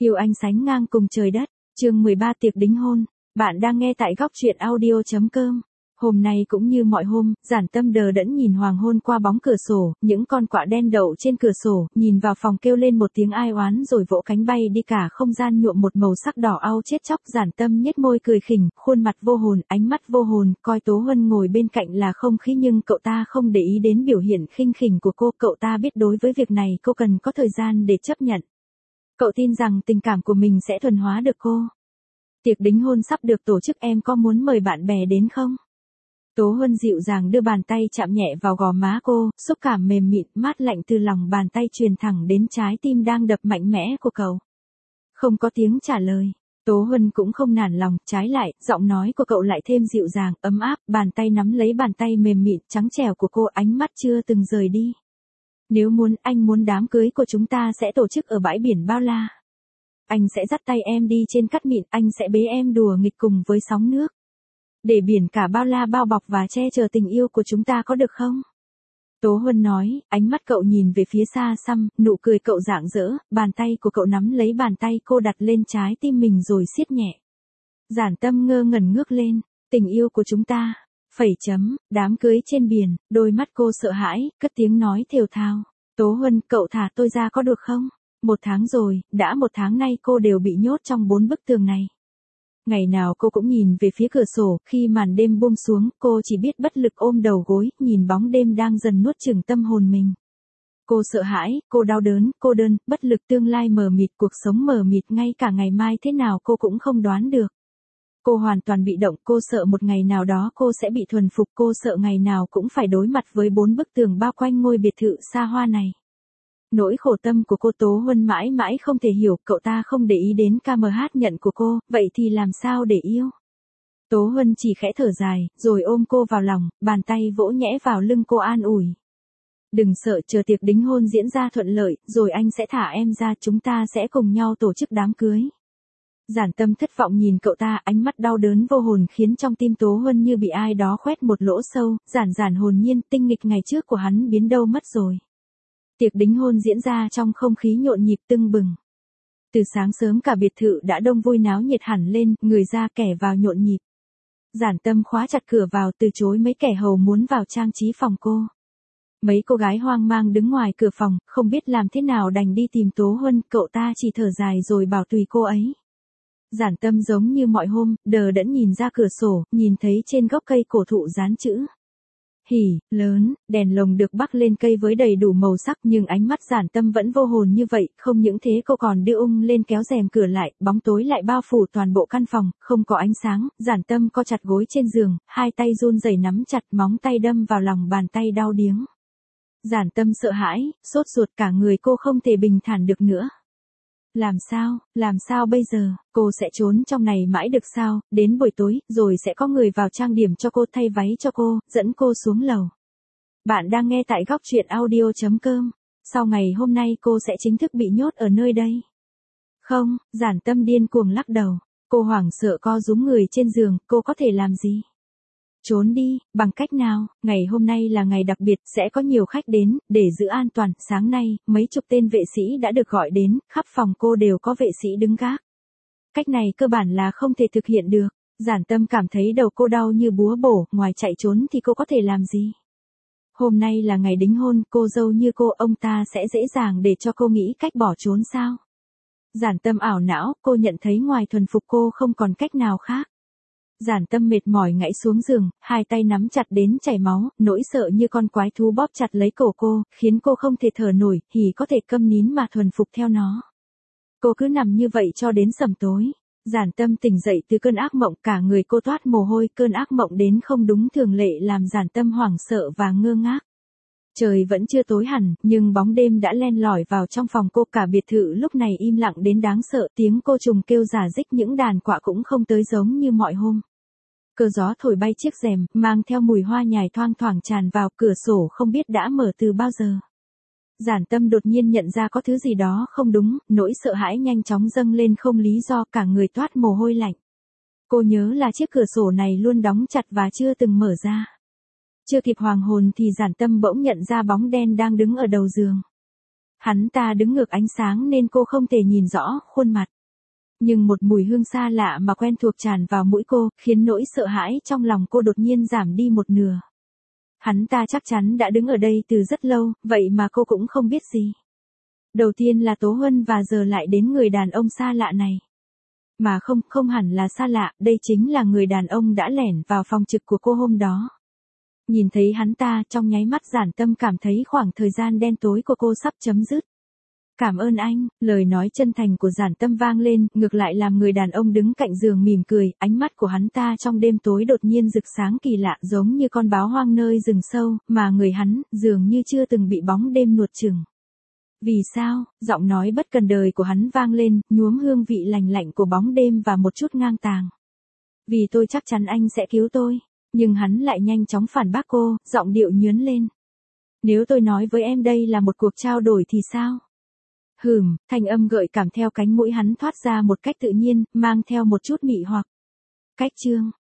Yêu anh sánh ngang cùng trời đất, chương 13 tiệc đính hôn. Bạn đang nghe tại góc truyện audio.com. Hôm nay cũng như mọi hôm, Giản Tâm đờ đẫn nhìn hoàng hôn qua bóng cửa sổ, những con quạ đen đậu trên cửa sổ, nhìn vào phòng kêu lên một tiếng ai oán rồi vỗ cánh bay đi, cả không gian nhuộm một màu sắc đỏ au chết chóc. Giản Tâm nhếch môi cười khỉnh, khuôn mặt vô hồn, ánh mắt vô hồn, coi Tố Huân ngồi bên cạnh là không khí nhưng cậu ta không để ý đến biểu hiện khinh khỉnh của cô, cậu ta biết đối với việc này cô cần có thời gian để chấp nhận. Cậu tin rằng tình cảm của mình sẽ thuần hóa được cô. Tiệc đính hôn sắp được tổ chức, em có muốn mời bạn bè đến không? Tố Huân dịu dàng đưa bàn tay chạm nhẹ vào gò má cô, xúc cảm mềm mịn, mát lạnh từ lòng bàn tay truyền thẳng đến trái tim đang đập mạnh mẽ của cậu. Không có tiếng trả lời. Tố Huân cũng không nản lòng, trái lại, giọng nói của cậu lại thêm dịu dàng, ấm áp, bàn tay nắm lấy bàn tay mềm mịn, trắng trẻo của cô, ánh mắt chưa từng rời đi. Nếu muốn, anh muốn đám cưới của chúng ta sẽ tổ chức ở bãi biển bao la. Anh sẽ dắt tay em đi trên cát mịn, anh sẽ bế em đùa nghịch cùng với sóng nước. Để biển cả bao la bao bọc và che chở tình yêu của chúng ta, có được không? Tố Huân nói, ánh mắt cậu nhìn về phía xa xăm, nụ cười cậu rạng rỡ, bàn tay của cậu nắm lấy bàn tay cô đặt lên trái tim mình rồi siết nhẹ. Giản Tâm ngơ ngẩn ngước lên, tình yêu của chúng ta. Đám cưới trên biển, đôi mắt cô sợ hãi, cất tiếng nói thều thào. Tố Huân, cậu thả tôi ra có được không? 1 tháng rồi, đã 1 tháng nay cô đều bị nhốt trong 4 bức tường này. Ngày nào cô cũng nhìn về phía cửa sổ, khi màn đêm buông xuống, cô chỉ biết bất lực ôm đầu gối, nhìn bóng đêm đang dần nuốt chửng tâm hồn mình. Cô sợ hãi, cô đau đớn, cô đơn, bất lực, tương lai mờ mịt, cuộc sống mờ mịt, ngay cả ngày mai thế nào cô cũng không đoán được. Cô hoàn toàn bị động, cô sợ một ngày nào đó cô sẽ bị thuần phục, cô sợ ngày nào cũng phải đối mặt với 4 bức tường bao quanh ngôi biệt thự xa hoa này. Nỗi khổ tâm của cô Tố Huân mãi mãi không thể hiểu, cậu ta không để ý đến KMH nhận của cô, vậy thì làm sao để yêu? Tố Huân chỉ khẽ thở dài, rồi ôm cô vào lòng, bàn tay vỗ nhẹ vào lưng cô an ủi. Đừng sợ, chờ tiệc đính hôn diễn ra thuận lợi, rồi anh sẽ thả em ra, chúng ta sẽ cùng nhau tổ chức đám cưới. Giản Tâm thất vọng nhìn cậu ta, ánh mắt đau đớn vô hồn khiến trong tim Tố Huân như bị ai đó khoét một lỗ sâu, giản hồn nhiên, tinh nghịch ngày trước của hắn biến đâu mất rồi. Tiệc đính hôn diễn ra trong không khí nhộn nhịp tưng bừng. Từ sáng sớm cả biệt thự đã đông vui náo nhiệt hẳn lên, người ra kẻ vào nhộn nhịp. Giản Tâm khóa chặt cửa vào, từ chối mấy kẻ hầu muốn vào trang trí phòng cô. Mấy cô gái hoang mang đứng ngoài cửa phòng, không biết làm thế nào đành đi tìm Tố Huân, cậu ta chỉ thở dài rồi bảo tùy cô ấy. Giản Tâm giống như mọi hôm, đờ đẫn nhìn ra cửa sổ, nhìn thấy trên gốc cây cổ thụ dán chữ hỉ, lớn, đèn lồng được bắc lên cây với đầy đủ màu sắc, nhưng ánh mắt Giản Tâm vẫn vô hồn như vậy, không những thế cô còn đưa lên kéo rèm cửa lại, bóng tối lại bao phủ toàn bộ căn phòng, không có ánh sáng. Giản Tâm co chặt gối trên giường, hai tay run rẩy nắm chặt, móng tay đâm vào lòng bàn tay đau điếng. Giản Tâm sợ hãi, sốt ruột, cả người cô không thể bình thản được nữa. Làm sao bây giờ, cô sẽ trốn trong này mãi được sao, đến buổi tối, rồi sẽ có người vào trang điểm cho cô, thay váy cho cô, dẫn cô xuống lầu. Bạn đang nghe tại góc truyện audio.com, sau ngày hôm nay cô sẽ chính thức bị nhốt ở nơi đây. Không, Giản Tâm điên cuồng lắc đầu, cô hoảng sợ co rúm người trên giường, cô có thể làm gì? Trốn đi, bằng cách nào? Ngày hôm nay là ngày đặc biệt, sẽ có nhiều khách đến, để giữ an toàn, sáng nay, mấy chục tên vệ sĩ đã được gọi đến, khắp phòng cô đều có vệ sĩ đứng gác. Cách này cơ bản là không thể thực hiện được. Giản Tâm cảm thấy đầu cô đau như búa bổ, ngoài chạy trốn thì cô có thể làm gì? Hôm nay là ngày đính hôn, cô dâu như cô, ông ta sẽ dễ dàng để cho cô nghĩ cách bỏ trốn sao? Giản Tâm ảo não, cô nhận thấy ngoài thuần phục cô không còn cách nào khác. Giản Tâm mệt mỏi ngã xuống giường, hai tay nắm chặt đến chảy máu, nỗi sợ như con quái thú bóp chặt lấy cổ cô, khiến cô không thể thở nổi, thì có thể câm nín mà thuần phục theo nó. Cô cứ nằm như vậy cho đến sẩm tối. Giản Tâm tỉnh dậy từ cơn ác mộng, cả người cô toát mồ hôi, cơn ác mộng đến không đúng thường lệ làm Giản Tâm hoảng sợ và ngơ ngác. Trời vẫn chưa tối hẳn, nhưng bóng đêm đã len lỏi vào trong phòng cô, cả biệt thự lúc này im lặng đến đáng sợ, tiếng cô trùng kêu rả rích, những đàn quạ cũng không tới giống như mọi hôm. Cơn gió thổi bay chiếc rèm, mang theo mùi hoa nhài thoang thoảng tràn vào, cửa sổ không biết đã mở từ bao giờ. Giản Tâm đột nhiên nhận ra có thứ gì đó không đúng, nỗi sợ hãi nhanh chóng dâng lên không lý do, cả người toát mồ hôi lạnh. Cô nhớ là chiếc cửa sổ này luôn đóng chặt và chưa từng mở ra. Chưa kịp hoàng hồn thì Giản Tâm bỗng nhận ra bóng đen đang đứng ở đầu giường. Hắn ta đứng ngược ánh sáng nên cô không thể nhìn rõ khuôn mặt. Nhưng một mùi hương xa lạ mà quen thuộc tràn vào mũi cô, khiến nỗi sợ hãi trong lòng cô đột nhiên giảm đi một nửa. Hắn ta chắc chắn đã đứng ở đây từ rất lâu, vậy mà cô cũng không biết gì. Đầu tiên là Tố Huân và giờ lại đến người đàn ông xa lạ này. Mà không hẳn là xa lạ, đây chính là người đàn ông đã lẻn vào phòng trực của cô hôm đó. Nhìn thấy hắn ta, trong nháy mắt Giản Tâm cảm thấy khoảng thời gian đen tối của cô sắp chấm dứt. Cảm ơn anh, lời nói chân thành của Giản Tâm vang lên, ngược lại làm người đàn ông đứng cạnh giường mỉm cười, ánh mắt của hắn ta trong đêm tối đột nhiên rực sáng kỳ lạ giống như con báo hoang nơi rừng sâu, mà người hắn, dường như chưa từng bị bóng đêm nuốt chửng. Vì sao, giọng nói bất cần đời của hắn vang lên, nhuốm hương vị lành lạnh của bóng đêm và một chút ngang tàng. Vì tôi chắc chắn anh sẽ cứu tôi, nhưng hắn lại nhanh chóng phản bác cô, giọng điệu nhướn lên. Nếu tôi nói với em đây là một cuộc trao đổi thì sao? Thanh âm gợi cảm theo cánh mũi hắn thoát ra một cách tự nhiên, mang theo một chút mị hoặc. Cách chương